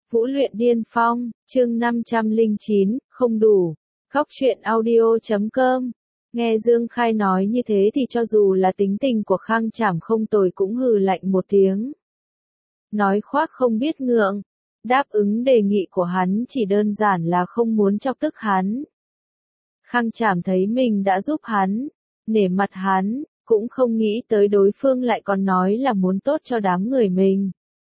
Vũ luyện điên phong, chương 509, không đủ. Góc truyện audio.com. Nghe Dương Khai nói như thế thì cho dù là tính tình của Khang Trảm không tồi cũng hừ lạnh một tiếng. Nói khoác không biết ngượng. Đáp ứng đề nghị của hắn chỉ đơn giản là không muốn chọc tức hắn. Khang Trảm thấy mình đã giúp hắn, nể mặt hắn, cũng không nghĩ tới đối phương lại còn nói là muốn tốt cho đám người mình.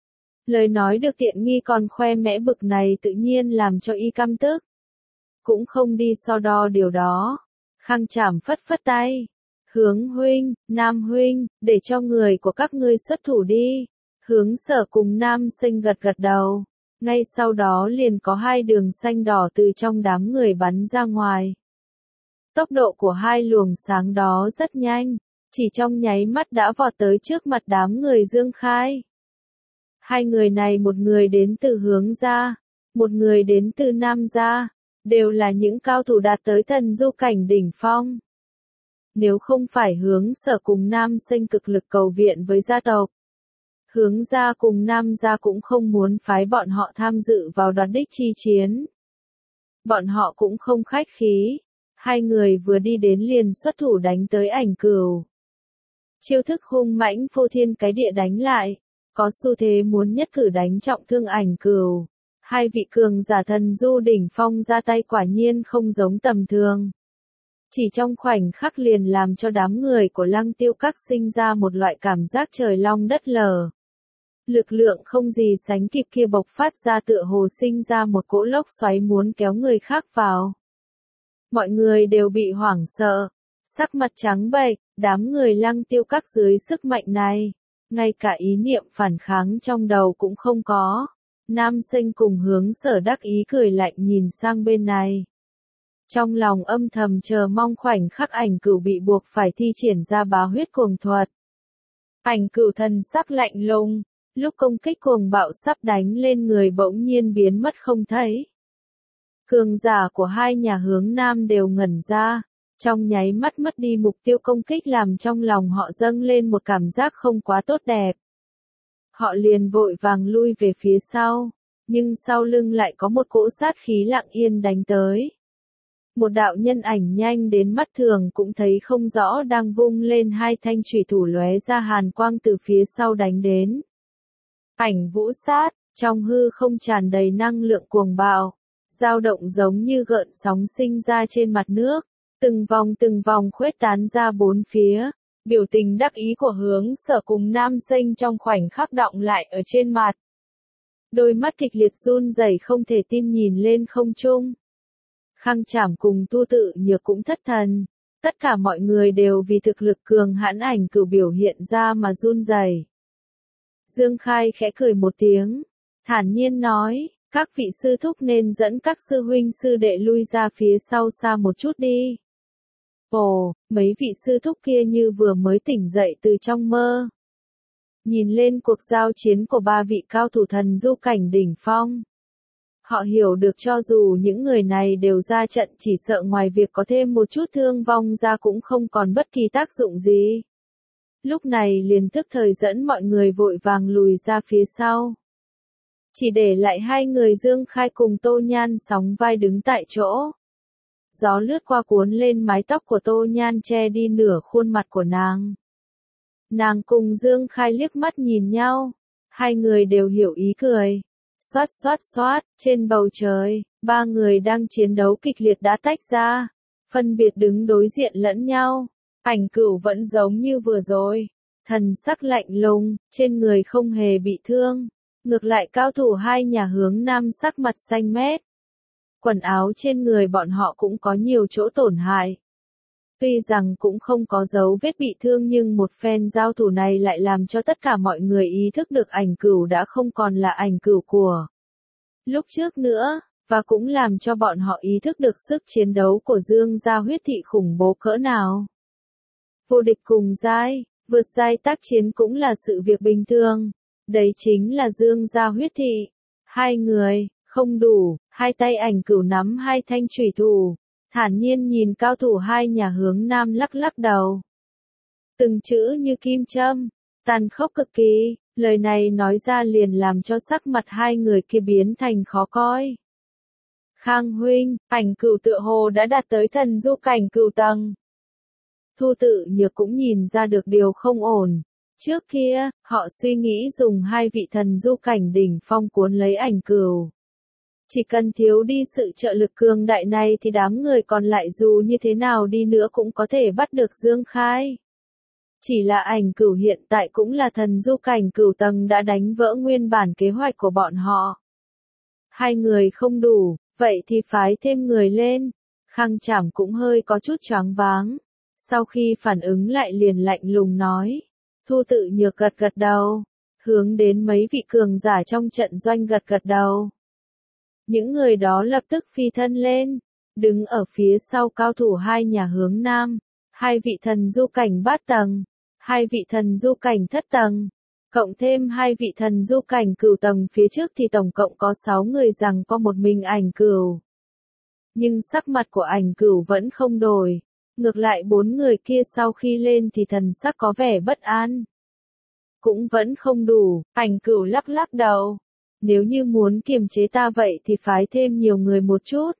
Lời nói được tiện nghi còn khoe mẽ bực này tự nhiên làm cho y căm tức. Cũng không đi so đo điều đó. Khang Trảm phất phất tay. Hướng huynh, Nam huynh, để cho người của các ngươi xuất thủ đi. Hướng Sở cùng Nam Sinh gật gật đầu. Ngay sau đó liền có hai đường xanh đỏ từ trong đám người bắn ra ngoài. Tốc độ của hai luồng sáng đó rất nhanh, chỉ trong nháy mắt đã vọt tới trước mặt đám người Dương Khai. Hai người này, một người đến từ Hướng gia, một người đến từ Nam gia, đều là những cao thủ đạt tới thần du cảnh đỉnh phong. Nếu không phải Hướng Sở cùng Nam Sinh cực lực cầu viện với gia tộc, Hướng gia cùng Nam gia cũng không muốn phái bọn họ tham dự vào đoạt đích chi chiến. Bọn họ cũng không khách khí. Hai người vừa đi đến liền xuất thủ đánh tới Ảnh Cửu. Chiêu thức hung mãnh phô thiên cái địa đánh lại, có xu thế muốn nhất cử đánh trọng thương Ảnh Cửu. Hai vị cường giả thần du đỉnh phong ra tay quả nhiên không giống tầm thường. Chỉ trong khoảnh khắc liền làm cho đám người của Lăng Tiêu Các sinh ra một loại cảm giác trời long đất lở. Lực lượng không gì sánh kịp kia bộc phát ra tựa hồ sinh ra một cỗ lốc xoáy muốn kéo người khác vào. Mọi người đều bị hoảng sợ, sắc mặt trắng bệch, đám người Lăng Tiêu Các dưới sức mạnh này, ngay cả ý niệm phản kháng trong đầu cũng không có. Nam Sinh cùng Hướng Sở đắc ý cười lạnh nhìn sang bên này. Trong lòng âm thầm chờ mong khoảnh khắc Ảnh Cửu bị buộc phải thi triển ra bá huyết cuồng thuật. Ảnh Cửu thần sắc lạnh lùng, lúc công kích cuồng bạo sắp đánh lên người bỗng nhiên biến mất không thấy. Cường giả của hai nhà Hướng Nam đều ngẩn ra, trong nháy mắt mất đi mục tiêu công kích làm trong lòng họ dâng lên một cảm giác không quá tốt đẹp. Họ liền vội vàng lui về phía sau, nhưng sau lưng lại có một cỗ sát khí lặng yên đánh tới. Một đạo nhân ảnh nhanh đến mắt thường cũng thấy không rõ đang vung lên hai thanh chủy thủ lóe ra hàn quang từ phía sau đánh đến. Ảnh vũ sát, trong hư không tràn đầy năng lượng cuồng bạo, dao động giống như gợn sóng sinh ra trên mặt nước, từng vòng khuếch tán ra bốn phía. Biểu tình đắc ý của Hướng Sở cùng Nam Sinh trong khoảnh khắc đọng lại ở trên mặt. Đôi mắt kịch liệt run rẩy không thể tin nhìn lên không trung. Khang Trảm cùng Tu Tự Nhược cũng thất thần, tất cả mọi người đều vì thực lực cường hãn Ảnh Cửu biểu hiện ra mà run rẩy. Dương Khai khẽ cười một tiếng, thản nhiên nói, các vị sư thúc nên dẫn các sư huynh sư đệ lui ra phía sau xa một chút đi. Ồ, mấy vị sư thúc kia như vừa mới tỉnh dậy từ trong mơ. Nhìn lên cuộc giao chiến của ba vị cao thủ thần du cảnh đỉnh phong. Họ hiểu được cho dù những người này đều ra trận chỉ sợ ngoài việc có thêm một chút thương vong ra cũng không còn bất kỳ tác dụng gì. Lúc này liền tức thời dẫn mọi người vội vàng lùi ra phía sau. Chỉ để lại hai người Dương Khai cùng Tô Nhan sóng vai đứng tại chỗ. Gió lướt qua cuốn lên mái tóc của Tô Nhan che đi nửa khuôn mặt của nàng. Nàng cùng Dương Khai liếc mắt nhìn nhau. Hai người đều hiểu ý cười. Xoát xoát xoát, trên bầu trời, ba người đang chiến đấu kịch liệt đã tách ra. Phân biệt đứng đối diện lẫn nhau. Ảnh Cửu vẫn giống như vừa rồi. Thần sắc lạnh lùng, trên người không hề bị thương. Ngược lại cao thủ hai nhà Hướng Nam sắc mặt xanh mét. Quần áo trên người bọn họ cũng có nhiều chỗ tổn hại. Tuy rằng cũng không có dấu vết bị thương nhưng một phen giao thủ này lại làm cho tất cả mọi người ý thức được Ảnh Cửu đã không còn là Ảnh Cửu của lúc trước nữa, và cũng làm cho bọn họ ý thức được sức chiến đấu của Dương gia huyết thị khủng bố cỡ nào. Vô địch cùng giai, vượt giai tác chiến cũng là sự việc bình thường. Đấy chính là Dương gia huyết thị. Hai người, không đủ, hai tay Ảnh Cửu nắm hai thanh chủy thủ, thản nhiên nhìn cao thủ hai nhà Hướng Nam lắc lắc đầu. Từng chữ như kim châm, tàn khốc cực kỳ, Lời này nói ra liền làm cho sắc mặt hai người kia biến thành khó coi. Khang huynh, Ảnh Cửu tựa hồ đã đạt tới thần du cảnh cửu tầng. Thu Tự Nhược cũng nhìn ra được điều không ổn. Trước kia, họ suy nghĩ dùng hai vị thần du cảnh đỉnh phong cuốn lấy Ảnh Cửu. Chỉ cần thiếu đi sự trợ lực cường đại này thì đám người còn lại dù như thế nào đi nữa cũng có thể bắt được Dương Khai. Chỉ là Ảnh Cửu hiện tại cũng là thần du cảnh cửu tầng đã đánh vỡ nguyên bản kế hoạch của bọn họ. Hai người không đủ, vậy thì phái thêm người lên. Khang Trảm cũng hơi có chút choáng váng. Sau khi phản ứng lại liền lạnh lùng nói. Thu Tự Nhược gật gật đầu. Hướng đến mấy vị cường giả trong trận doanh gật gật đầu. Những người đó lập tức phi thân lên. Đứng ở phía sau cao thủ hai nhà hướng nam. Hai vị thần du cảnh bát tầng. Hai vị thần du cảnh thất tầng. Cộng thêm hai vị thần du cảnh cửu tầng phía trước thì tổng cộng có 6 người rằng có một mình Ảnh Cửu. Nhưng sắc mặt của Ảnh Cửu vẫn không đổi. Ngược lại 4 người kia sau khi lên thì thần sắc có vẻ bất an. Cũng vẫn không đủ, Ảnh Cửu lắc lắc đầu. Nếu như muốn kiềm chế ta vậy thì phái thêm nhiều người một chút.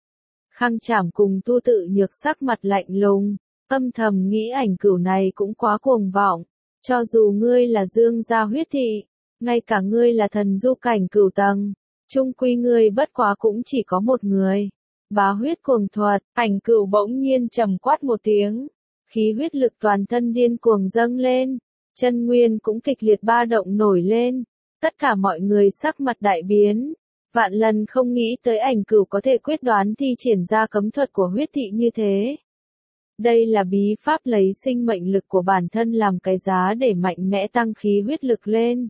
Khang Trảm cùng Thu Tự Nhược sắc mặt lạnh lùng, âm thầm nghĩ Ảnh Cửu này cũng quá cuồng vọng. Cho dù ngươi là Dương gia huyết thị, ngay cả ngươi là thần du cảnh cửu tầng, chung quy ngươi bất quá cũng chỉ có một người. Bá huyết cuồng thuật, Ảnh Cửu bỗng nhiên trầm quát một tiếng, khí huyết lực toàn thân điên cuồng dâng lên, chân nguyên cũng kịch liệt ba động nổi lên, tất cả mọi người sắc mặt đại biến, vạn lần không nghĩ tới Ảnh Cửu có thể quyết đoán thi triển ra cấm thuật của huyết thị như thế. Đây là bí pháp lấy sinh mệnh lực của bản thân làm cái giá để mạnh mẽ tăng khí huyết lực lên.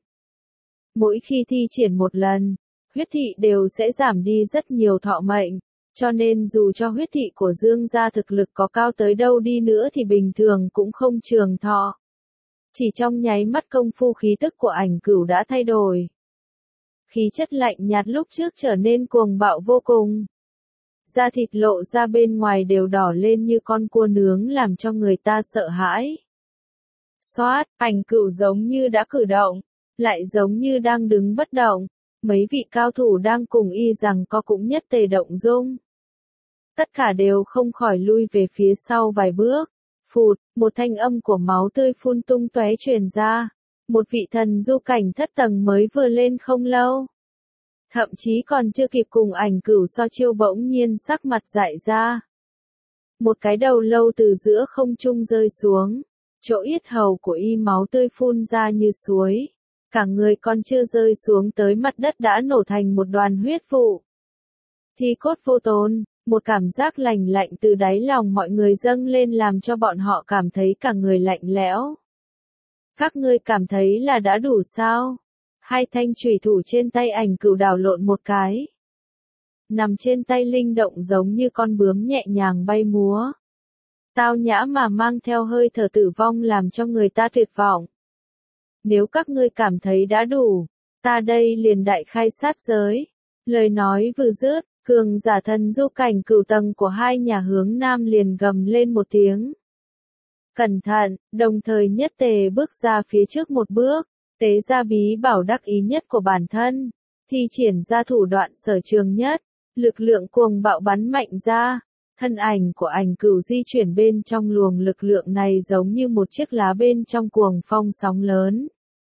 Mỗi khi thi triển một lần, huyết thị đều sẽ giảm đi rất nhiều thọ mệnh, cho nên dù cho huyết thị của Dương gia thực lực có cao tới đâu đi nữa thì bình thường cũng không trường thọ. Chỉ trong nháy mắt công phu khí tức của Ảnh Cửu đã thay đổi. Khí chất lạnh nhạt lúc trước trở nên cuồng bạo vô cùng. Da thịt lộ ra bên ngoài đều đỏ lên như con cua nướng làm cho người ta sợ hãi. Xoát, Ảnh Cửu giống như đã cử động, lại giống như đang đứng bất động. Mấy vị cao thủ đang cùng y rằng có cũng nhất tề động dung. Tất cả đều không khỏi lui về phía sau vài bước. Phụt, một thanh âm của máu tươi phun tung tóe truyền ra. Một vị thần du cảnh thất tầng mới vừa lên không lâu. Thậm chí còn chưa kịp cùng Ảnh Cửu so chiêu bỗng nhiên sắc mặt dại ra. Một cái đầu lâu từ giữa không trung rơi xuống, chỗ yết hầu của y máu tươi phun ra như suối. Cả người còn chưa rơi xuống tới mặt đất đã nổ thành một đoàn huyết vụ. Thi cốt vô tồn, một cảm giác lạnh lạnh từ đáy lòng mọi người dâng lên làm cho bọn họ cảm thấy cả người lạnh lẽo. Các ngươi cảm thấy là đã đủ sao? Hai thanh chùy thủ trên tay Ảnh Cửu đảo lộn một cái. Nằm trên tay linh động giống như con bướm nhẹ nhàng bay múa. Tao nhã mà mang theo hơi thở tử vong làm cho người ta tuyệt vọng. Nếu các ngươi cảm thấy đã đủ, ta đây liền đại khai sát giới. Lời nói vừa dứt, cường giả thần du cảnh cửu tầng của hai nhà hướng nam liền gầm lên một tiếng. Cẩn thận, đồng thời nhất tề bước ra phía trước một bước. Tế ra bí bảo đắc ý nhất của bản thân, thi triển ra thủ đoạn sở trường nhất, lực lượng cuồng bạo bắn mạnh ra, thân ảnh của Ảnh Cửu di chuyển bên trong luồng lực lượng này giống như một chiếc lá bên trong cuồng phong sóng lớn.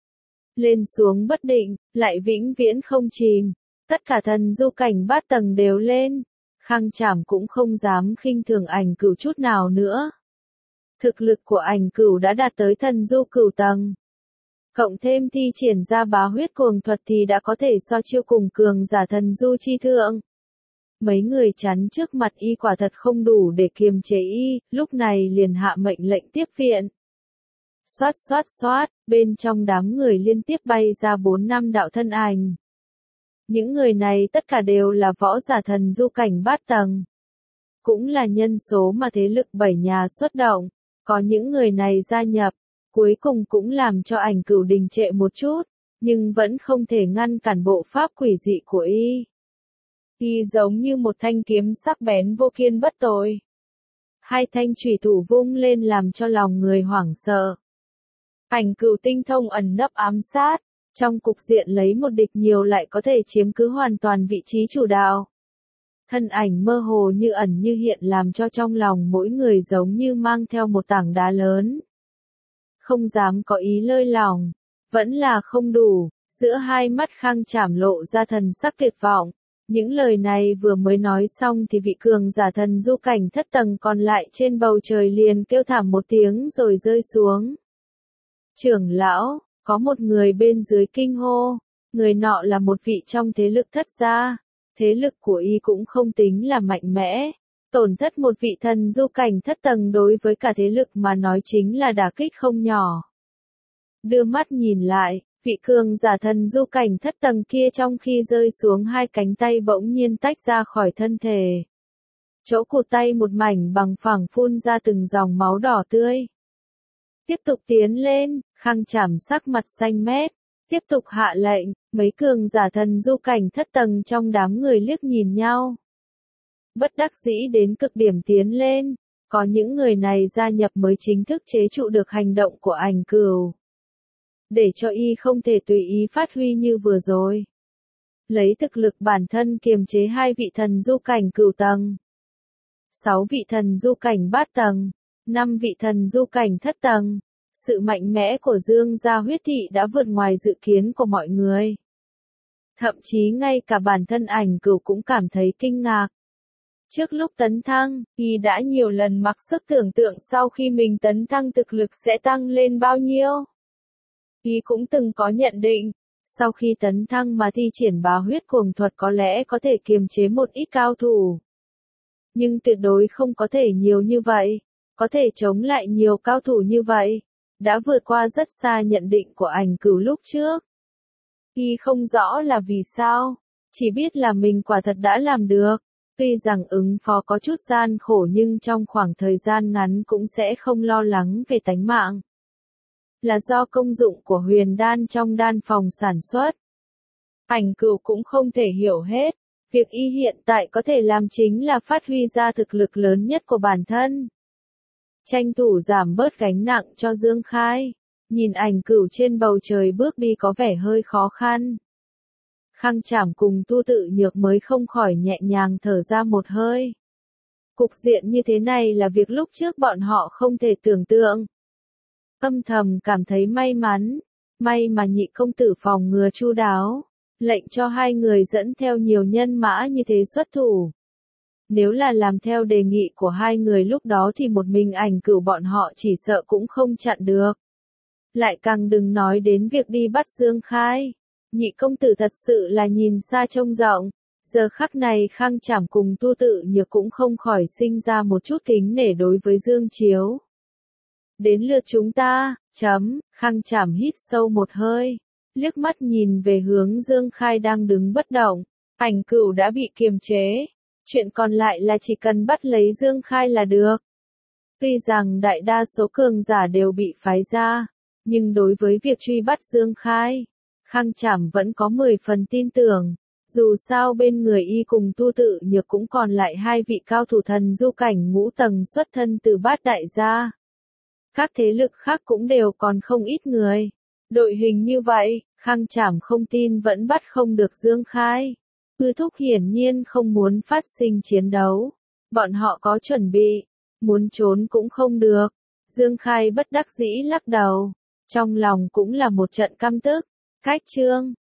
Lên xuống bất định, lại vĩnh viễn không chìm, tất cả thần du cảnh bát tầng đều lên, Khang Trảm cũng không dám khinh thường Ảnh Cửu chút nào nữa. Thực lực của Ảnh Cửu đã đạt tới thần du cửu tầng. Cộng thêm thi triển ra bá huyết cuồng thuật thì đã có thể so chiêu cùng cường giả thần du chi thượng. Mấy người chắn trước mặt y quả thật không đủ để kiềm chế y, lúc này liền hạ mệnh lệnh tiếp viện. Xoát xoát xoát, bên trong đám người liên tiếp bay ra 4-5 đạo thân ảnh. Những người này tất cả đều là võ giả thần du cảnh bát tầng. Cũng là nhân số mà thế lực 7 nhà xuất động, có những người này gia nhập. Cuối cùng cũng làm cho Ảnh Cửu đình trệ một chút, nhưng vẫn không thể ngăn cản bộ pháp quỷ dị của y. Y giống như một thanh kiếm sắc bén vô kiên bất tồi. Hai thanh chủy thủ vung lên làm cho lòng người hoảng sợ. Ảnh Cửu tinh thông ẩn nấp ám sát, trong cục diện lấy một địch nhiều lại có thể chiếm cứ hoàn toàn vị trí chủ đạo. Thân ảnh mơ hồ như ẩn như hiện làm cho trong lòng mỗi người giống như mang theo một tảng đá lớn. Không dám có ý lơi lỏng, vẫn là không đủ, giữa hai mắt Khang Trảm lộ ra thần sắc tuyệt vọng. Những lời này vừa mới nói xong thì vị cường giả thần du cảnh thất tầng còn lại trên bầu trời liền kêu thảm một tiếng rồi rơi xuống. Trưởng lão, có một người bên dưới kinh hô, người nọ là một vị trong thế lực thất gia, thế lực của y cũng không tính là mạnh mẽ, tổn thất một vị thần du cảnh thất tầng đối với cả thế lực mà nói chính là đả kích không nhỏ. Đưa mắt nhìn lại, vị cường giả thần du cảnh thất tầng kia trong khi rơi xuống hai cánh tay bỗng nhiên tách ra khỏi thân thể. Chỗ cụt tay một mảnh bằng phẳng phun ra từng dòng máu đỏ tươi. Tiếp tục tiến lên, Khang Trảm sắc mặt xanh mét, tiếp tục hạ lệnh, mấy cường giả thần du cảnh thất tầng trong đám người liếc nhìn nhau. Bất đắc dĩ đến cực điểm tiến lên, có những người này gia nhập mới chính thức chế trụ được hành động của Ảnh Cửu. Để cho y không thể tùy ý phát huy như vừa rồi. Lấy thực lực bản thân kiềm chế hai vị thần du cảnh cửu tầng, 6 vị thần du cảnh bát tầng, 5 vị thần du cảnh thất tầng. Sự mạnh mẽ của Dương gia huyết thị đã vượt ngoài dự kiến của mọi người. Thậm chí ngay cả bản thân Ảnh Cửu cũng cảm thấy kinh ngạc. Trước lúc tấn thăng, y đã nhiều lần mặc sức tưởng tượng sau khi mình tấn thăng thực lực sẽ tăng lên bao nhiêu. Y cũng từng có nhận định, sau khi tấn thăng mà thi triển bá huyết cuồng thuật có lẽ có thể kiềm chế một ít cao thủ. Nhưng tuyệt đối không có thể nhiều như vậy, có thể chống lại nhiều cao thủ như vậy, đã vượt qua rất xa nhận định của Ảnh Cửu lúc trước. Y không rõ là vì sao, chỉ biết là mình quả thật đã làm được, tuy rằng ứng phó có chút gian khổ nhưng trong khoảng thời gian ngắn cũng sẽ không lo lắng về tánh mạng. Là do công dụng của huyền đan trong đan phòng sản xuất. Ảnh Cửu cũng không thể hiểu hết, việc y hiện tại có thể làm chính là phát huy ra thực lực lớn nhất của bản thân. Tranh thủ giảm bớt gánh nặng cho Dương Khai, nhìn Ảnh Cửu trên bầu trời bước đi có vẻ hơi khó khăn. Khang Trảm cùng Tu Tự Nhược mới không khỏi nhẹ nhàng thở ra một hơi. Cục diện như thế này là việc lúc trước bọn họ không thể tưởng tượng. Âm thầm cảm thấy may mắn, may mà Nhị công tử phòng ngừa chu đáo, lệnh cho hai người dẫn theo nhiều nhân mã như thế xuất thủ. Nếu là làm theo đề nghị của hai người lúc đó thì một mình Ảnh Cửu bọn họ chỉ sợ cũng không chặn được. Lại càng đừng nói đến việc đi bắt Dương Khai. Nhị công tử thật sự là nhìn xa trông rộng. Giờ khắc này Khang Trảm cùng Tu Tự Nhược cũng không khỏi sinh ra một chút kính nể đối với Dương Chiếu. Đến lượt chúng ta, Khang Trảm hít sâu một hơi, liếc mắt nhìn về hướng Dương Khai đang đứng bất động. Ảnh Cửu đã bị kiềm chế, chuyện còn lại là chỉ cần bắt lấy Dương Khai là được. Tuy rằng đại đa số cường giả đều bị phái ra, nhưng đối với việc truy bắt Dương Khai, Khang Trảm vẫn có 10 phần tin tưởng. Dù sao bên người y cùng Tu Tự Nhược cũng còn lại hai vị cao thủ thần du cảnh ngũ tầng xuất thân từ Bát Đại gia. Các thế lực khác cũng đều còn không ít người. Đội hình như vậy, Khang Trảm không tin vẫn bắt không được Dương Khai. Ư Thúc hiển nhiên không muốn phát sinh chiến đấu. Bọn họ có chuẩn bị, muốn trốn cũng không được. Dương Khai bất đắc dĩ lắc đầu. Trong lòng cũng là một trận căm tức. Cách chương